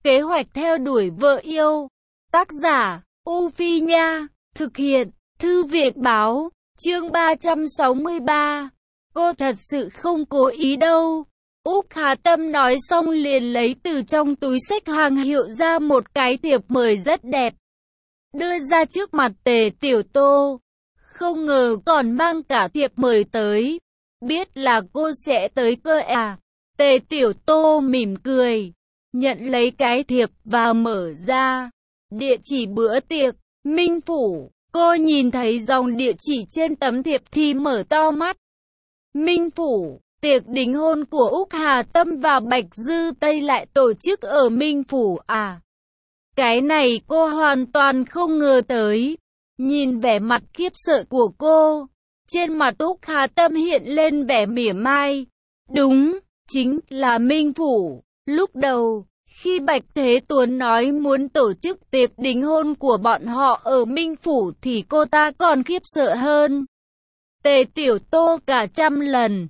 Kế hoạch theo đuổi vợ yêu. Tác giả, U Phi Nha. Thực hiện, Thư viện Báo. Chương 363. Cô thật sự không cố ý đâu. Úc Hà Tâm nói xong liền lấy từ trong túi xách hàng hiệu ra một cái thiệp mời rất đẹp. Đưa ra trước mặt Tề Tiểu Tô. Không ngờ còn mang cả thiệp mời tới. Biết là cô sẽ tới cơ à? Tề Tiểu Tô mỉm cười. Nhận lấy cái thiệp và mở ra. Địa chỉ bữa tiệc, Minh Phủ. Cô nhìn thấy dòng địa chỉ trên tấm thiệp thì mở to mắt. Minh Phủ, tiệc đính hôn của Úc Hà Tâm và Bạch Dư Tây lại tổ chức ở Minh Phủ à? Cái này cô hoàn toàn không ngờ tới. Nhìn vẻ mặt khiếp sợ của cô, trên mặt Úc Hà Tâm hiện lên vẻ mỉa mai. Đúng, chính là Minh Phủ. Lúc đầu, khi Bạch Thế Tuấn nói muốn tổ chức tiệc đính hôn của bọn họ ở Minh Phủ thì cô ta còn khiếp sợ hơn. Tề Tiểu Tô cả trăm lần.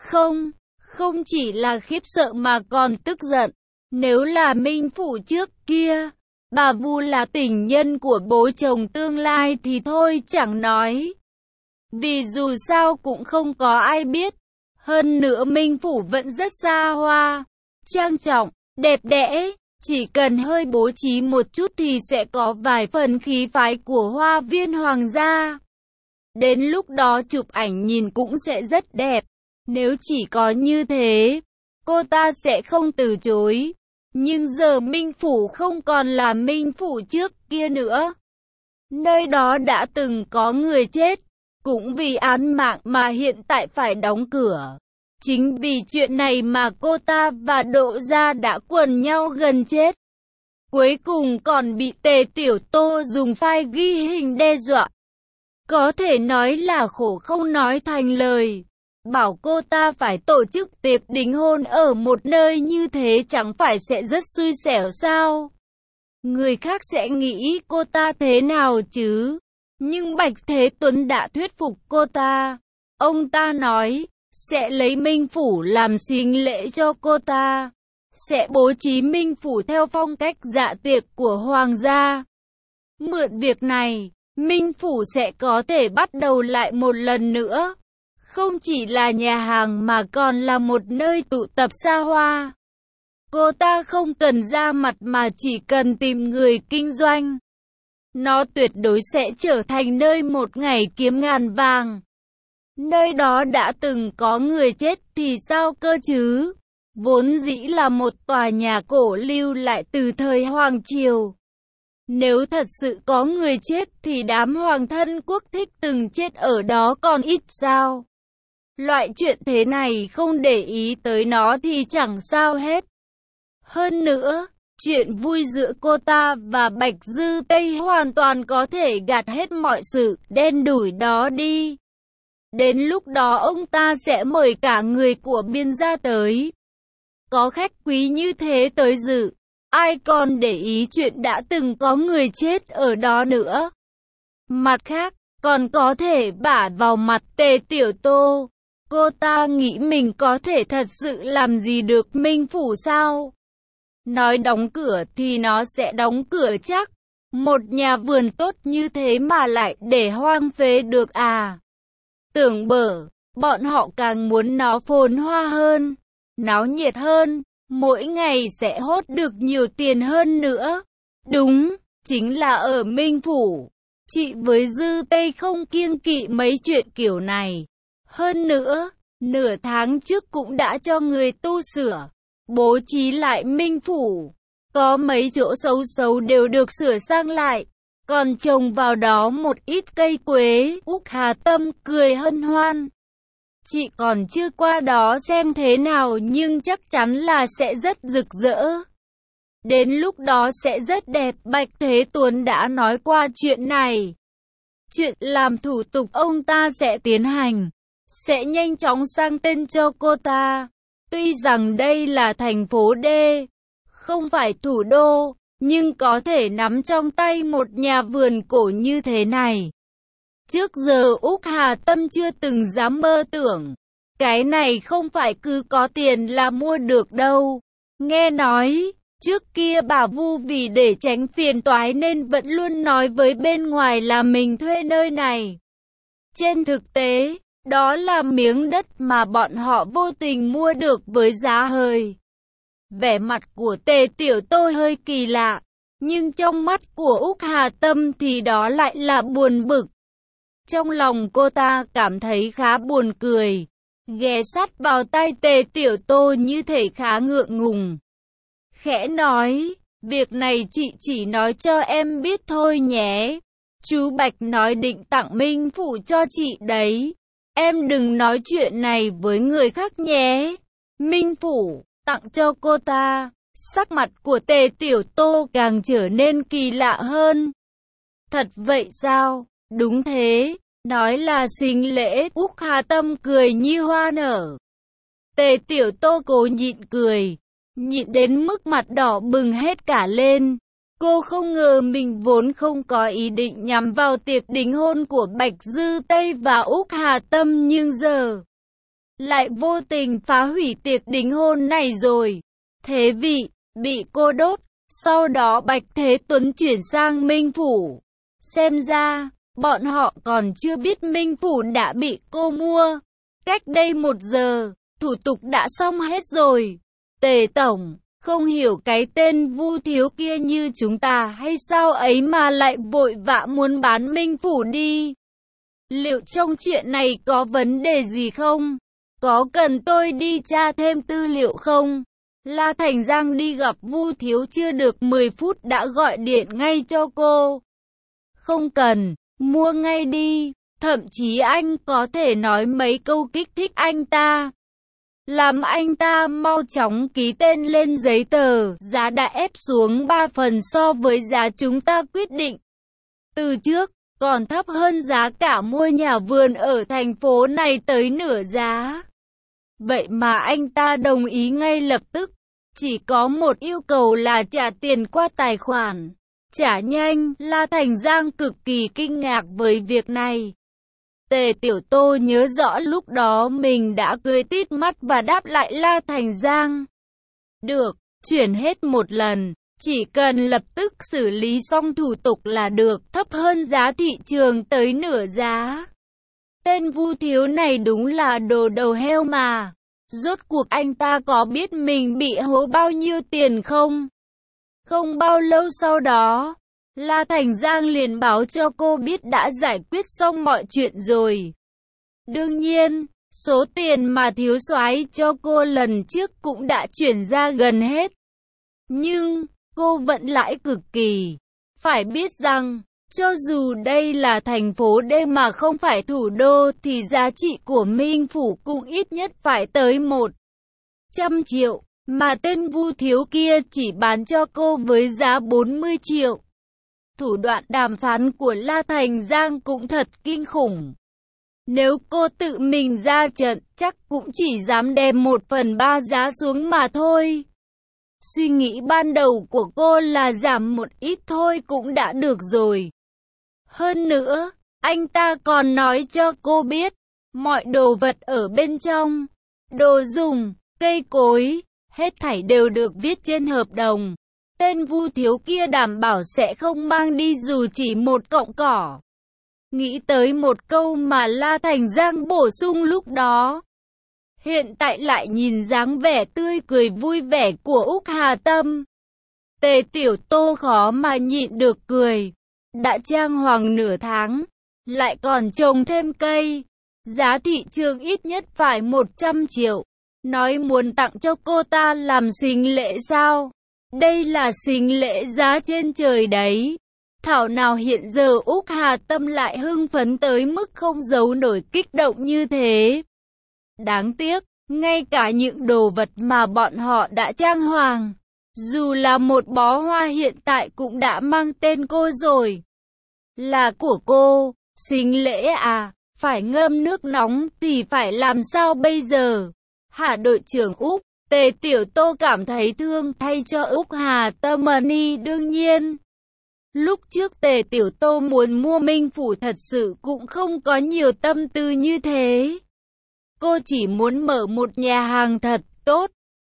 Không chỉ là khiếp sợ mà còn tức giận. Nếu là Minh Phủ trước kia, bà Vu là tình nhân của bố chồng tương lai thì thôi chẳng nói. Vì dù sao cũng không có ai biết. Hơn nữa Minh Phủ vẫn rất xa hoa, trang trọng, đẹp đẽ. Chỉ cần hơi bố trí một chút thì sẽ có vài phần khí phái của hoa viên hoàng gia. Đến lúc đó chụp ảnh nhìn cũng sẽ rất đẹp. Nếu chỉ có như thế, cô ta sẽ không từ chối. Nhưng giờ Minh Phủ không còn là Minh Phủ trước kia nữa. Nơi đó đã từng có người chết, cũng vì án mạng mà hiện tại phải đóng cửa. Chính vì chuyện này mà cô ta và Độ Gia đã quần nhau gần chết. Cuối cùng còn bị Tề Tiểu Tô dùng file ghi hình đe dọa. Có thể nói là khổ không nói thành lời. Bảo cô ta phải tổ chức tiệc đính hôn ở một nơi như thế chẳng phải sẽ rất xui xẻo sao? Người khác sẽ nghĩ cô ta thế nào chứ? Nhưng Bạch Thế Tuấn đã thuyết phục cô ta. Ông ta nói, sẽ lấy Minh Phủ làm sính lễ cho cô ta. Sẽ bố trí Minh Phủ theo phong cách dạ tiệc của Hoàng gia. Mượn việc này, Minh Phủ sẽ có thể bắt đầu lại một lần nữa. Không chỉ là nhà hàng mà còn là một nơi tụ tập xa hoa. Cô ta không cần ra mặt mà chỉ cần tìm người kinh doanh. Nó tuyệt đối sẽ trở thành nơi một ngày kiếm ngàn vàng. Nơi đó đã từng có người chết thì sao cơ chứ? Vốn dĩ là một tòa nhà cổ lưu lại từ thời Hoàng Triều. Nếu thật sự có người chết thì đám hoàng thân quốc thích từng chết ở đó còn ít sao? Loại chuyện thế này không để ý tới nó thì chẳng sao hết. Hơn nữa, chuyện vui giữa cô ta và Bạch Dư Tây hoàn toàn có thể gạt hết mọi sự đen đủi đó đi. Đến lúc đó ông ta sẽ mời cả người của Biên gia tới. Có khách quý như thế tới dự, ai còn để ý chuyện đã từng có người chết ở đó nữa. Mặt khác, còn có thể bả vào mặt Tề Tiểu Tô. Cô ta nghĩ mình có thể thật sự làm gì được Minh Phủ sao? Nói đóng cửa thì nó sẽ đóng cửa chắc. Một nhà vườn tốt như thế mà lại để hoang phế được à? Tưởng bở, bọn họ càng muốn nó phồn hoa hơn, náo nhiệt hơn, mỗi ngày sẽ hốt được nhiều tiền hơn nữa. Đúng, chính là ở Minh Phủ. Chị với Dư Tây không kiêng kỵ mấy chuyện kiểu này. Hơn nữa, nửa tháng trước cũng đã cho người tu sửa, bố trí lại Minh Phủ. Có mấy chỗ xấu xấu đều được sửa sang lại, còn trồng vào đó một ít cây quế. Úc Hà Tâm cười hân hoan. Chị còn chưa qua đó xem thế nào nhưng chắc chắn là sẽ rất rực rỡ. Đến lúc đó sẽ rất đẹp. Bạch Thế Tuấn đã nói qua chuyện này. Chuyện làm thủ tục ông ta sẽ tiến hành, sẽ nhanh chóng sang tên cho cô ta. Tuy rằng đây là thành phố D, không phải thủ đô, nhưng có thể nắm trong tay một nhà vườn cổ như thế này. Trước giờ Úc Hà Tâm chưa từng dám mơ tưởng. Cái này không phải cứ có tiền là mua được đâu. Nghe nói, Trước kia bà Vu vì để tránh phiền toái nên vẫn luôn nói với bên ngoài là mình thuê nơi này. Trên thực tế, đó là miếng đất mà bọn họ vô tình mua được với giá hời. Vẻ mặt của Tề Tiểu Tô hơi kỳ lạ, nhưng trong mắt của Úc Hà Tâm thì đó lại là buồn bực. Trong lòng cô ta cảm thấy khá buồn cười, ghé sát vào tai Tề Tiểu Tô như thể khá ngượng ngùng. Khẽ nói, việc này chị chỉ nói cho em biết thôi nhé. Chú Bạch nói định tặng Minh Phủ cho chị đấy. Em đừng nói chuyện này với người khác nhé. Minh Phủ tặng cho cô ta. Sắc mặt của Tề Tiểu Tô càng trở nên kỳ lạ hơn. Thật vậy sao? Đúng thế. Nói là sinh lễ. Úc Hà Tâm cười như hoa nở. Tề Tiểu Tô cố nhịn cười, nhịn đến mức mặt đỏ bừng hết cả lên. Cô không ngờ mình vốn không có ý định nhắm vào tiệc đính hôn của Bạch Dư Tây và Úc Hà Tâm, nhưng giờ lại vô tình phá hủy tiệc đính hôn này rồi. Thế vị bị cô đốt, sau đó Bạch Thế Tuấn chuyển sang Minh Phủ. Xem ra, bọn họ còn chưa biết Minh Phủ đã bị cô mua. Cách đây 1 giờ, thủ tục đã xong hết rồi. Tề Tổng, không hiểu cái tên Vu Thiếu kia như chúng ta hay sao ấy mà lại vội vã muốn bán Minh Phủ đi. Liệu trong chuyện này có vấn đề gì không? Có cần tôi đi tra thêm tư liệu không? La Thành Giang đi gặp Vu Thiếu chưa được 10 phút đã gọi điện ngay cho cô. Không cần, mua ngay đi. Thậm chí anh có thể nói mấy câu kích thích anh ta, làm anh ta mau chóng ký tên lên giấy tờ. Giá đã ép xuống 3 phần so với giá chúng ta quyết định từ trước, còn thấp hơn giá cả mua nhà vườn ở thành phố này tới nửa giá. Vậy mà anh ta đồng ý ngay lập tức. Chỉ có một yêu cầu là trả tiền qua tài khoản. Trả nhanh. La Thành Giang cực kỳ kinh ngạc với việc này. Tề Tiểu Tô nhớ rõ lúc đó mình đã cười tít mắt và đáp lại La Thành Giang. Được, chuyển hết một lần, chỉ cần lập tức xử lý xong thủ tục là được, thấp hơn giá thị trường tới nửa giá. Tên Vu Thiếu này đúng là đồ đầu heo mà. Rốt cuộc anh ta có biết mình bị hố bao nhiêu tiền không? Không bao lâu sau đó, La Thành Giang liền báo cho cô biết đã giải quyết xong mọi chuyện rồi. Đương nhiên, số tiền mà thiếu soái cho cô lần trước cũng đã chuyển ra gần hết. Nhưng, cô vẫn lãi cực kỳ. Phải biết rằng, cho dù đây là thành phố D mà không phải thủ đô thì giá trị của Minh Phủ cũng ít nhất phải tới 100 triệu. Mà tên Vu Thiếu kia chỉ bán cho cô với giá 40 triệu. Thủ đoạn đàm phán của La Thành Giang cũng thật kinh khủng. Nếu cô tự mình ra trận, chắc cũng chỉ dám đem 1/3 giá xuống mà thôi. Suy nghĩ ban đầu của cô là giảm một ít thôi cũng đã được rồi. Hơn nữa, anh ta còn nói cho cô biết, mọi đồ vật ở bên trong, đồ dùng, cây cối, hết thảy đều được viết trên hợp đồng. Tên Vu Thiếu kia đảm bảo sẽ không mang đi dù chỉ một cọng cỏ. Nghĩ tới một câu mà La Thành Giang bổ sung lúc đó. Hiện tại lại nhìn dáng vẻ tươi cười vui vẻ của Úc Hà Tâm. Tề Tiểu Tô khó mà nhịn được cười. Đã trang hoàng nửa tháng, lại còn trồng thêm cây. Giá thị trường ít nhất phải 100 triệu. Nói muốn tặng cho cô ta làm sinh lễ sao? Đây là sinh lễ giá trên trời đấy. Thảo nào hiện giờ Úc Hà Tâm lại hưng phấn tới mức không giấu nổi kích động như thế. Đáng tiếc, ngay cả những đồ vật mà bọn họ đã trang hoàng, dù là một bó hoa hiện tại cũng đã mang tên cô rồi. Là của cô, sinh lễ à, phải ngâm nước nóng thì phải làm sao bây giờ? Hả đội trưởng Úc? Tề Tiểu Tô cảm thấy thương thay cho Úc Hà Tâm. Đương nhiên, lúc trước Tề Tiểu Tô muốn mua Minh Phủ thật sự cũng không có nhiều tâm tư như thế. Cô chỉ muốn mở một nhà hàng thật tốt,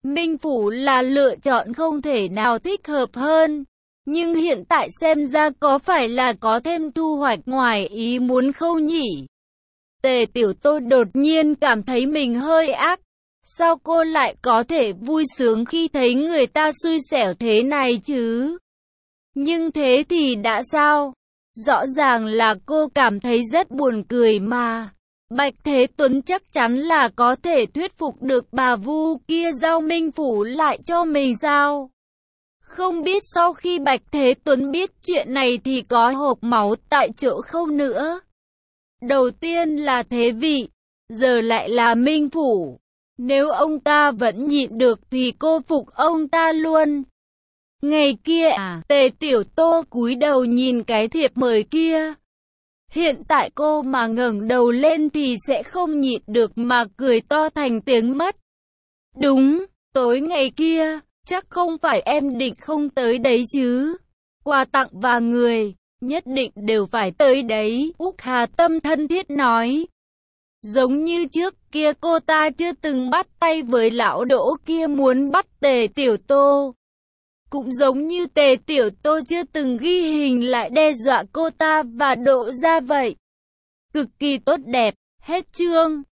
Minh Phủ là lựa chọn không thể nào thích hợp hơn. Nhưng hiện tại xem ra có phải là có thêm thu hoạch ngoài ý muốn không nhỉ? Tề Tiểu Tô đột nhiên cảm thấy mình hơi ác. Sao cô lại có thể vui sướng khi thấy người ta xui xẻo thế này chứ? Nhưng thế thì đã sao? Rõ ràng là cô cảm thấy rất buồn cười mà. Bạch Thế Tuấn chắc chắn là có thể thuyết phục được bà Vu kia giao Minh Phủ lại cho mình sao? Không biết sau khi Bạch Thế Tuấn biết chuyện này thì có hộc máu tại chỗ không nữa. Đầu tiên là Thế Vị, giờ lại là Minh Phủ. Nếu ông ta vẫn nhịn được thì cô phục ông ta luôn. Ngày kia Tề Tiểu Tô cúi đầu nhìn cái thiệp mời kia. Hiện tại cô mà ngẩng đầu lên thì sẽ không nhịn được mà cười to thành tiếng mất. Đúng, tối ngày kia, chắc không phải em định không tới đấy chứ. Quà tặng và người, nhất định đều phải tới đấy, Úc Hà Tâm thân thiết nói. Giống như trước kia cô ta chưa từng bắt tay với lão Đỗ kia muốn bắt Tề Tiểu Tô. Cũng giống như Tề Tiểu Tô chưa từng ghi hình lại đe dọa cô ta và Đỗ ra vậy. Cực kỳ tốt đẹp, hết chương.